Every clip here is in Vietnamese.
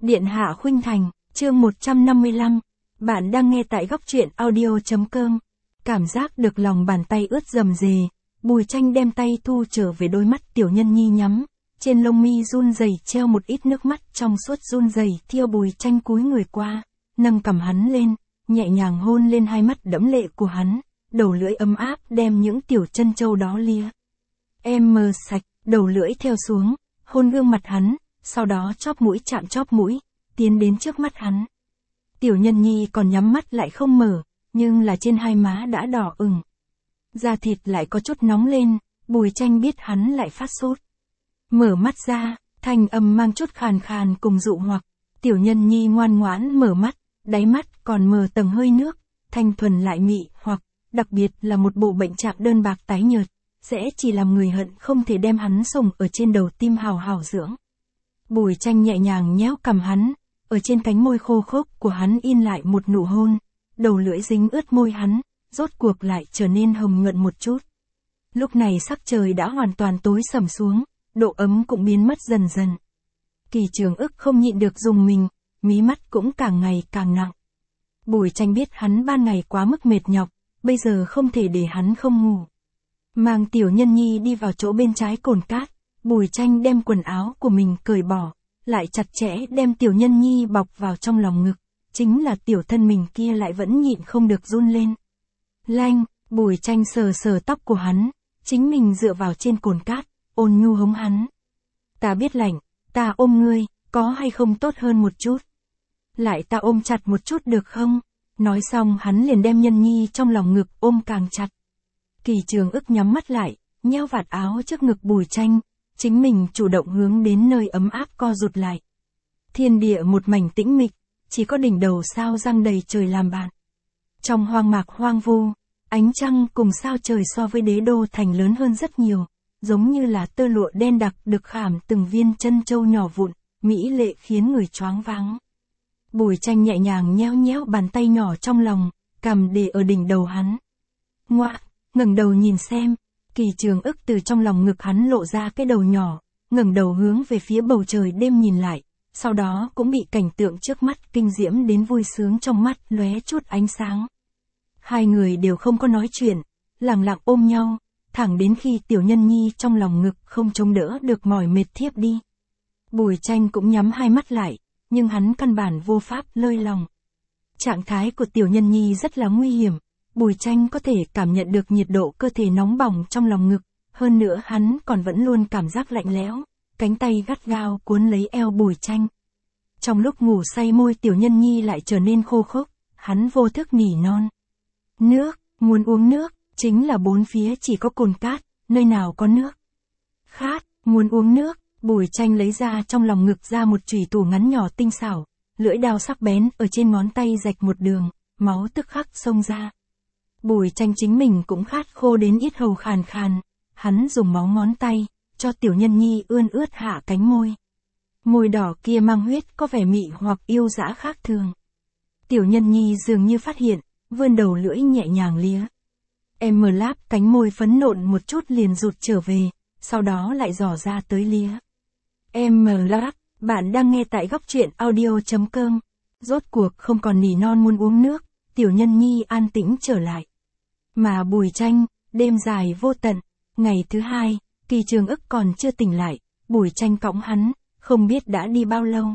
Điện Hạ Khuynh Thành, chương 155. Bạn đang nghe tại góc truyện audio.com. Cảm giác được lòng bàn tay ướt rầm rề, Bùi Tranh đem tay thu trở về đôi mắt Tiểu Nhân Nhi nhắm, trên lông mi run rẩy treo một ít nước mắt trong suốt run rẩy thiêu. Bùi Tranh cúi người qua, nâng cằm hắn lên, nhẹ nhàng hôn lên hai mắt đẫm lệ của hắn, đầu lưỡi ấm áp đem những tiểu chân châu đó lia. Em mờ sạch, đầu lưỡi theo xuống, hôn gương mặt hắn, sau đó chóp mũi chạm chóp mũi, tiến đến trước mắt hắn. Tiểu Nhân Nhi còn nhắm mắt lại không mở, nhưng là trên hai má đã đỏ ửng. Da thịt lại có chút nóng lên, Bùi Tranh biết hắn lại phát sốt. Mở mắt ra, thanh âm mang chút khàn khàn cùng dụ hoặc. Tiểu Nhân Nhi ngoan ngoãn mở mắt, đáy mắt còn mờ tầng hơi nước, thanh thuần lại mị hoặc, đặc biệt là một bộ bệnh trạng đơn bạc tái nhợt, sẽ chỉ làm người hận không thể đem hắn sổng ở trên đầu tim hào hào dưỡng. Bùi Tranh nhẹ nhàng nhéo cằm hắn, ở trên cánh môi khô khốc của hắn in lại một nụ hôn, đầu lưỡi dính ướt môi hắn, rốt cuộc lại trở nên hồng nhuận một chút. Lúc này sắc trời đã hoàn toàn tối sầm xuống, độ ấm cũng biến mất dần dần. Kỳ Trường Ức không nhịn được rùng mình, mí mắt cũng càng ngày càng nặng. Bùi Tranh biết hắn ban ngày quá mức mệt nhọc, bây giờ không thể để hắn không ngủ. Mang Tiểu Nhân Nhi đi vào chỗ bên trái cồn cát, Bùi Tranh đem quần áo của mình cởi bỏ, lại chặt chẽ đem Tiểu Nhân Nhi bọc vào trong lòng ngực, chính là tiểu thân mình kia lại vẫn nhịn không được run lên. Lanh, Bùi Tranh sờ sờ tóc của hắn, chính mình dựa vào trên cồn cát, ôn nhu hống hắn. Ta biết lạnh, ta ôm ngươi, có hay không tốt hơn một chút? Lại ta ôm chặt một chút được không? Nói xong hắn liền đem Nhân Nhi trong lòng ngực ôm càng chặt. Kỳ Trường Ức nhắm mắt lại, nheo vạt áo trước ngực Bùi Tranh, chính mình chủ động hướng đến nơi ấm áp co rụt lại. Thiên địa một mảnh tĩnh mịch, chỉ có đỉnh đầu sao răng đầy trời làm bạn. Trong hoang mạc hoang vu, ánh trăng cùng sao trời so với đế đô thành lớn hơn rất nhiều, giống như là tơ lụa đen đặc được khảm từng viên chân châu nhỏ vụn, mỹ lệ khiến người choáng váng. Bùi Tranh nhẹ nhàng nhéo nhéo bàn tay nhỏ trong lòng, cầm để ở đỉnh đầu hắn. Ngoạ, ngẩng đầu nhìn xem. Kỳ Trường Ức từ trong lòng ngực hắn lộ ra cái đầu nhỏ, ngẩng đầu hướng về phía bầu trời đêm nhìn lại, sau đó cũng bị cảnh tượng trước mắt kinh diễm đến vui sướng, trong mắt lóe chút ánh sáng. Hai người đều không có nói chuyện, lặng lặng ôm nhau, thẳng đến khi Tiểu Nhân Nhi trong lòng ngực không chống đỡ được mỏi mệt thiếp đi. Bùi Tranh cũng nhắm hai mắt lại, nhưng hắn căn bản vô pháp lơi lòng. Trạng thái của Tiểu Nhân Nhi rất là nguy hiểm. Bùi Tranh có thể cảm nhận được nhiệt độ cơ thể nóng bỏng trong lòng ngực, hơn nữa hắn còn vẫn luôn cảm giác lạnh lẽo, cánh tay gắt gao cuốn lấy eo Bùi Tranh. Trong lúc ngủ say môi Tiểu Nhân Nhi lại trở nên khô khốc, hắn vô thức nỉ non. Nước, muốn uống nước, chính là bốn phía chỉ có cồn cát, nơi nào có nước. Khát, muốn uống nước, Bùi Tranh lấy ra trong lòng ngực ra một chùy thủ ngắn nhỏ tinh xảo, lưỡi dao sắc bén ở trên ngón tay rạch một đường, máu tức khắc xông ra. Bùi Tranh chính mình cũng khát khô đến yết hầu khàn khàn, hắn dùng máu ngón tay, cho Tiểu Nhân Nhi ươn ướt hạ cánh môi. Môi đỏ kia mang huyết có vẻ mị hoặc yêu dã khác thường. Tiểu Nhân Nhi dường như phát hiện, vươn đầu lưỡi nhẹ nhàng lía. Em mờ láp cánh môi phấn nộn một chút liền rụt trở về, sau đó lại dò ra tới lía. Em mờ láp, bạn đang nghe tại góc truyện audio.com. Rốt cuộc không còn nỉ non muốn uống nước, Tiểu Nhân Nhi an tĩnh trở lại. Mà Bùi Tranh, đêm dài vô tận, ngày thứ hai, Kỳ Trường Ức còn chưa tỉnh lại, Bùi Tranh cõng hắn, không biết đã đi bao lâu.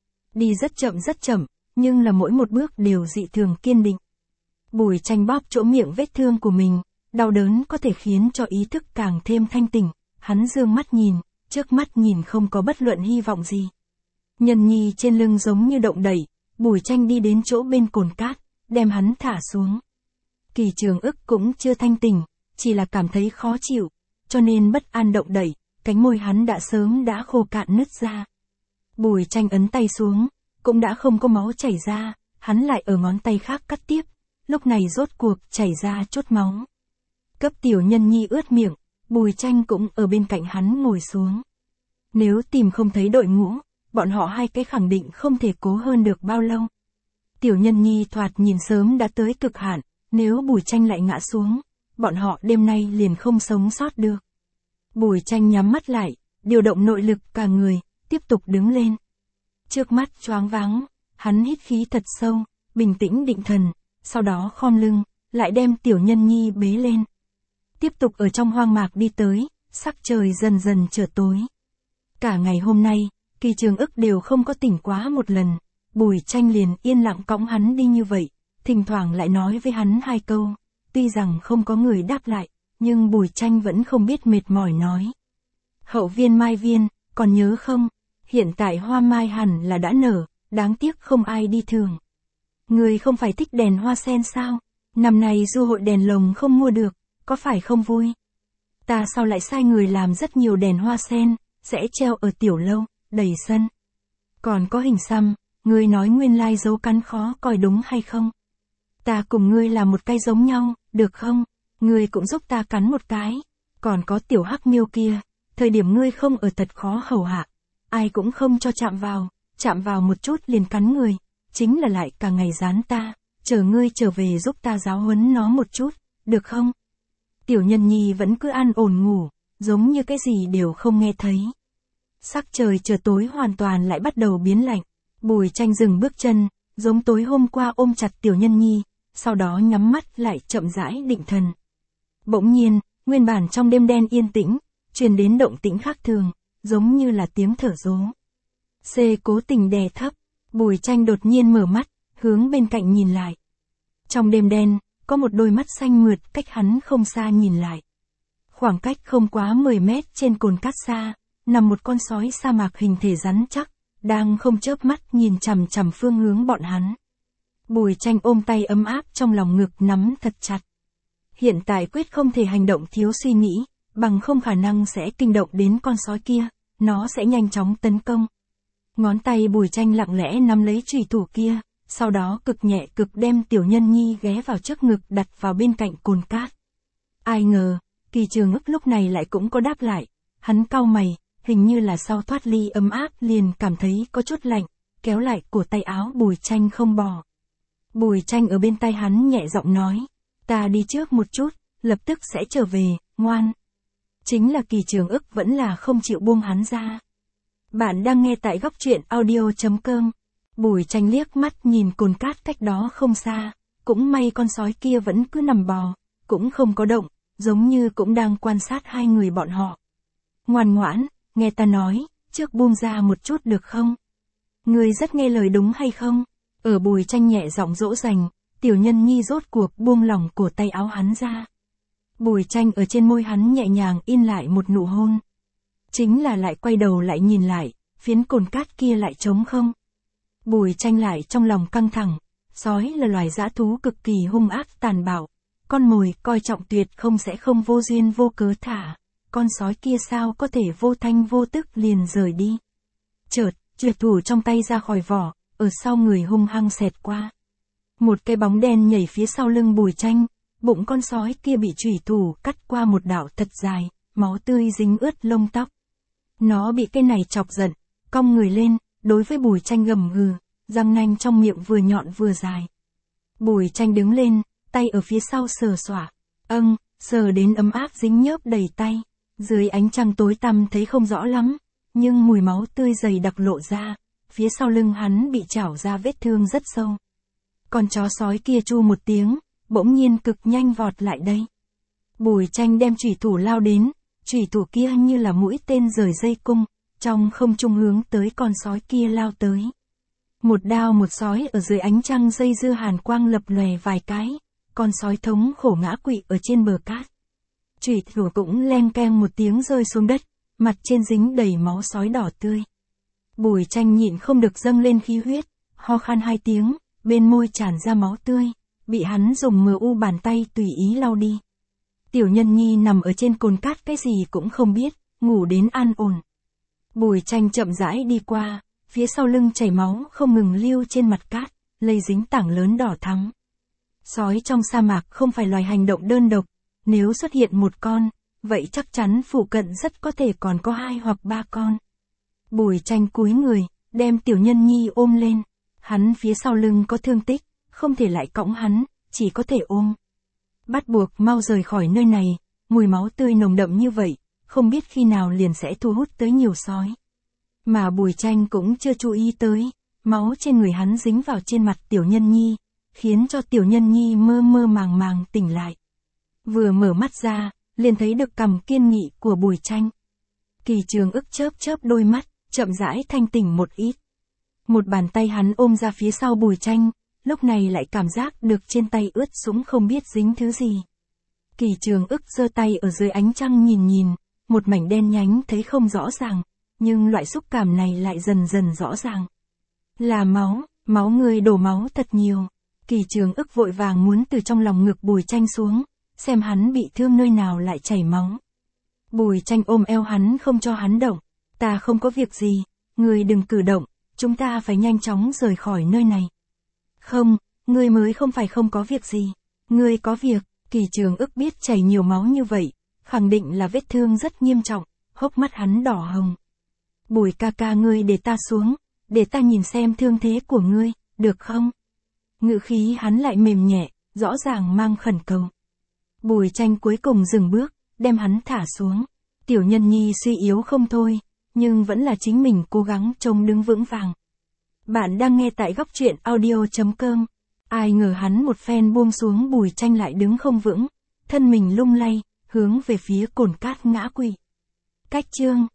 Đi rất chậm, nhưng là mỗi một bước đều dị thường kiên định. Bùi Tranh bóp chỗ miệng vết thương của mình, đau đớn có thể khiến cho ý thức càng thêm thanh tỉnh, hắn dương mắt nhìn, trước mắt nhìn không có bất luận hy vọng gì. Nhân Nhi trên lưng giống như động đẩy, Bùi Tranh đi đến chỗ bên cồn cát, đem hắn thả xuống. Kỳ Trường Ức cũng chưa thanh tỉnh, chỉ là cảm thấy khó chịu, cho nên bất an động đẩy, cánh môi hắn đã sớm đã khô cạn nứt ra. Bùi Tranh ấn tay xuống, cũng đã không có máu chảy ra, hắn lại ở ngón tay khác cắt tiếp, lúc này rốt cuộc chảy ra chút máu. Cấp Tiểu Nhân Nhi ướt miệng, Bùi Tranh cũng ở bên cạnh hắn ngồi xuống. Nếu tìm không thấy đội ngũ, bọn họ hai cái khẳng định không thể cố hơn được bao lâu. Tiểu Nhân Nhi thoạt nhìn sớm đã tới cực hạn, nếu Bùi Tranh lại ngã xuống, bọn họ đêm nay liền không sống sót được. Bùi Tranh nhắm mắt lại, điều động nội lực cả người, tiếp tục đứng lên. Trước mắt choáng váng, hắn hít khí thật sâu, bình tĩnh định thần, sau đó khom lưng, lại đem Tiểu Nhân Nhi bế lên. Tiếp tục ở trong hoang mạc đi tới, sắc trời dần dần trở tối. Cả ngày hôm nay, Kỳ Trường Ức đều không có tỉnh quá một lần, Bùi Tranh liền yên lặng cõng hắn đi như vậy, thỉnh thoảng lại nói với hắn hai câu, tuy rằng không có người đáp lại, nhưng Bùi Tranh vẫn không biết mệt mỏi nói. Hậu viên mai viên, còn nhớ không? Hiện tại hoa mai hẳn là đã nở, đáng tiếc không ai đi thường. Người không phải thích đèn hoa sen sao? Năm nay du hội đèn lồng không mua được, có phải không vui? Ta sao lại sai người làm rất nhiều đèn hoa sen, sẽ treo ở tiểu lâu, đầy sân. Còn có hình xăm, ngươi nói nguyên lai dấu cắn khó coi đúng hay không? Ta cùng ngươi làm một cây giống nhau, được không? Ngươi cũng giúp ta cắn một cái. Còn có tiểu hắc miêu kia, thời điểm ngươi không ở thật khó hầu hạ. Ai cũng không cho chạm vào một chút liền cắn người. Chính là lại cả ngày dán ta, chờ ngươi trở về giúp ta giáo huấn nó một chút, được không? Tiểu Nhân Nhi vẫn cứ an ổn ngủ, giống như cái gì đều không nghe thấy. Sắc trời trở tối hoàn toàn lại bắt đầu biến lạnh. Bùi Tranh dừng bước chân, giống tối hôm qua ôm chặt Tiểu Nhân Nhi, sau đó nhắm mắt lại chậm rãi định thần. Bỗng nhiên, nguyên bản trong đêm đen yên tĩnh, truyền đến động tĩnh khác thường, giống như là tiếng thở dố. C cố tình đè thấp, Bùi Tranh đột nhiên mở mắt, hướng bên cạnh nhìn lại. Trong đêm đen, có một đôi mắt xanh mượt cách hắn không xa nhìn lại. Khoảng cách không quá 10 mét trên cồn cát xa, nằm một con sói sa mạc hình thể rắn chắc, đang không chớp mắt nhìn chằm chằm phương hướng bọn hắn. Bùi Tranh ôm tay ấm áp trong lòng ngực nắm thật chặt. Hiện tại quyết không thể hành động thiếu suy nghĩ, bằng không khả năng sẽ kinh động đến con sói kia, nó sẽ nhanh chóng tấn công. Ngón tay Bùi Tranh lặng lẽ nắm lấy chùy thủ kia, sau đó cực nhẹ cực đem Tiểu Nhân Nhi ghé vào trước ngực đặt vào bên cạnh cồn cát. Ai ngờ, Kỳ Trường Ức lúc này lại cũng có đáp lại, hắn cau mày, hình như là sau thoát ly ấm áp liền cảm thấy có chút lạnh, kéo lại cổ tay áo Bùi Tranh không bỏ. Bùi Tranh ở bên tai hắn nhẹ giọng nói, ta đi trước một chút, lập tức sẽ trở về, ngoan. Chính là Kỳ Trường Ức vẫn là không chịu buông hắn ra. Bạn đang nghe tại góc truyện audio.com. Bùi Tranh liếc mắt nhìn cồn cát cách đó không xa, cũng may con sói kia vẫn cứ nằm bò, cũng không có động, giống như cũng đang quan sát hai người bọn họ. Ngoan ngoãn, nghe ta nói, trước buông ra một chút được không? Ngươi rất nghe lời đúng hay không? Ở Bùi Tranh nhẹ giọng dỗ dành, Tiểu Nhân Nhi rốt cuộc buông lỏng cổ tay áo hắn ra. Bùi Tranh ở trên môi hắn nhẹ nhàng in lại một nụ hôn. Chính là lại quay đầu lại nhìn lại, phiến cồn cát kia lại trống không. Bùi Tranh lại trong lòng căng thẳng, sói là loài dã thú cực kỳ hung ác tàn bạo, con mồi coi trọng tuyệt không sẽ không vô duyên vô cớ thả, con sói kia sao có thể vô thanh vô tức liền rời đi. Chợt, chùy thủ trong tay ra khỏi vỏ, ở sau người hung hăng xẹt qua. Một cái bóng đen nhảy phía sau lưng Bùi Tranh, bụng con sói kia bị chùy thủ cắt qua một đạo thật dài, máu tươi dính ướt lông tóc. Nó bị cái này chọc giận, cong người lên, đối với Bùi Tranh gầm gừ, răng nanh trong miệng vừa nhọn vừa dài. Bùi Tranh đứng lên, tay ở phía sau sờ soả, sờ đến ấm áp dính nhớp đầy tay, dưới ánh trăng tối tăm thấy không rõ lắm, nhưng mùi máu tươi dày đặc lộ ra, phía sau lưng hắn bị chảo ra vết thương rất sâu. Con chó sói kia chu một tiếng, bỗng nhiên cực nhanh vọt lại đây. Bùi Tranh đem chùy thủ lao đến, chùy thủ kia như là mũi tên rời dây cung, trong không trung hướng tới con sói kia lao tới. Một đao một sói ở dưới ánh trăng dây dưa hàn quang lập lòe vài cái, con sói thống khổ ngã quỵ ở trên bờ cát. Chùy thủ cũng leng keng một tiếng rơi xuống đất, mặt trên dính đầy máu sói đỏ tươi. Bùi Tranh nhịn không được dâng lên khí huyết, ho khan hai tiếng, bên môi tràn ra máu tươi, bị hắn dùng mờ u bàn tay tùy ý lau đi. Tiểu Nhân Nhi nằm ở trên cồn cát cái gì cũng không biết, ngủ đến an ổn. Bùi Tranh chậm rãi đi qua, phía sau lưng chảy máu không ngừng lưu trên mặt cát, lây dính tảng lớn đỏ thắm. Sói trong sa mạc không phải loài hành động đơn độc, nếu xuất hiện một con, vậy chắc chắn phụ cận rất có thể còn có 2 hoặc 3 con. Bùi Tranh cúi người, đem Tiểu Nhân Nhi ôm lên, hắn phía sau lưng có thương tích, không thể lại cõng hắn, chỉ có thể ôm. Bắt buộc mau rời khỏi nơi này, mùi máu tươi nồng đậm như vậy, không biết khi nào liền sẽ thu hút tới nhiều sói. Mà Bùi Tranh cũng chưa chú ý tới, máu trên người hắn dính vào trên mặt Tiểu Nhân Nhi, khiến cho Tiểu Nhân Nhi mơ mơ màng màng tỉnh lại. Vừa mở mắt ra, liền thấy được cằm kiên nghị của Bùi Tranh. Kỳ Trường Ức chớp chớp đôi mắt, chậm rãi thanh tỉnh một ít. Một bàn tay hắn ôm ra phía sau Bùi Tranh, lúc này lại cảm giác được trên tay ướt sũng không biết dính thứ gì. Kỳ Trường Ức giơ tay ở dưới ánh trăng nhìn nhìn, một mảnh đen nhánh thấy không rõ ràng, nhưng loại xúc cảm này lại dần dần rõ ràng. Là máu, máu người đổ máu thật nhiều. Kỳ Trường Ức vội vàng muốn từ trong lòng ngực Bùi Tranh xuống, xem hắn bị thương nơi nào lại chảy máu. Bùi Tranh ôm eo hắn không cho hắn động. Ta không có việc gì, ngươi đừng cử động, chúng ta phải nhanh chóng rời khỏi nơi này. Không, ngươi mới không phải không có việc gì. Ngươi có việc. Kỳ Trường Ức biết chảy nhiều máu như vậy, khẳng định là vết thương rất nghiêm trọng, hốc mắt hắn đỏ hồng. Bùi ca ca ngươi để ta xuống, để ta nhìn xem thương thế của ngươi, được không? Ngữ khí hắn lại mềm nhẹ, rõ ràng mang khẩn cầu. Bùi Tranh cuối cùng dừng bước, đem hắn thả xuống. Tiểu Nhân Nhi suy yếu không thôi, nhưng vẫn là chính mình cố gắng trông đứng vững vàng. Bạn đang nghe tại góc truyện audio.com. Ai ngờ hắn một phen buông xuống Bùi Tranh lại đứng không vững, thân mình lung lay, hướng về phía cồn cát ngã quỵ. Cách chương